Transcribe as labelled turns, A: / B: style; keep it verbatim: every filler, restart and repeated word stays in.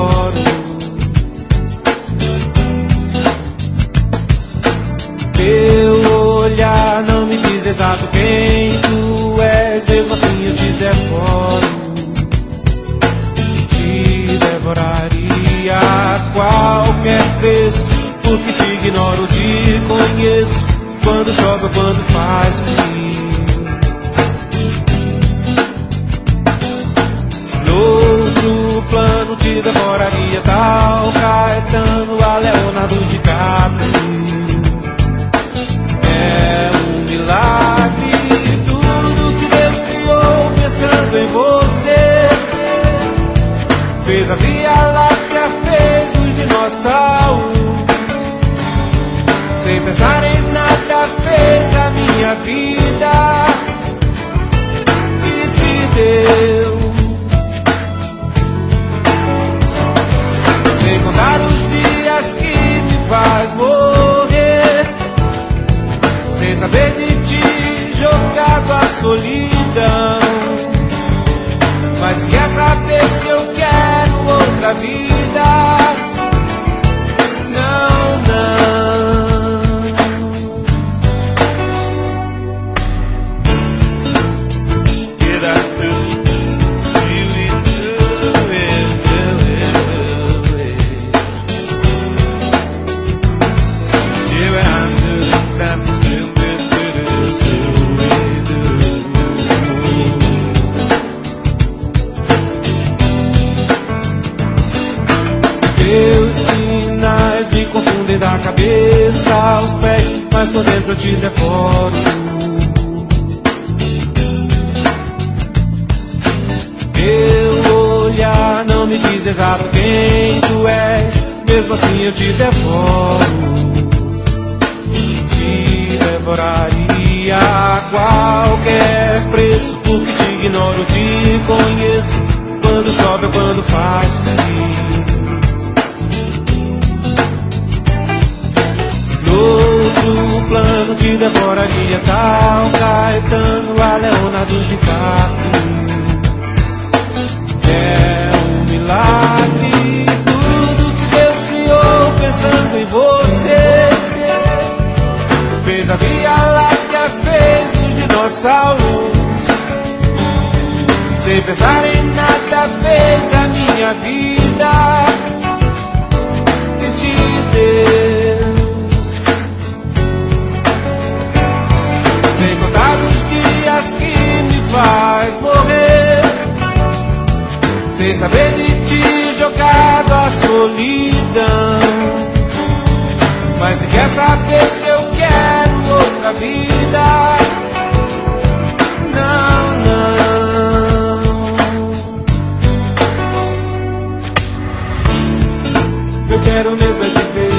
A: devoro. Teu olhar não me diz exato quem tu és, mesmo assim eu te devoro. Te devoraria a qualquer preço, porque te ignoro, te conheço, quando chove ou quando faz frio. Noutro plano te devoraria tal Caetano a Leonardo DiCaprio. É um milagre tudo que Deus criou pensando em você. Fez a Via Láctea, fez os dinossauros. Sem pensar em nada fez a minha vida e te deu. Sem contar os dias que me faz morrer, sem saber de ti jogado à solidão. Mas quer saber se eu quero outra vida? Não, não. Da cabeça aos pés, mas por dentro eu te devoro. Teu olhar não me diz exato quem tu és, mesmo assim eu te devoro. Te devoraria a qualquer preço, porque te ignoro, te conheço, quando chove ou quando faz frio. Outro plano te devoraria tal Caetano a Leonardo DiCaprio. É um milagre tudo que Deus criou pensando em você. Fez a Via Láctea, fez os dinossauros. Sem pensar em nada fez a minha vida e te deu. Sem contar os dias que me faz morrer, sem saber de ti jogado à solidão. Mas se quer saber se eu quero outra vida? Não, não. Eu quero mesmo é viver.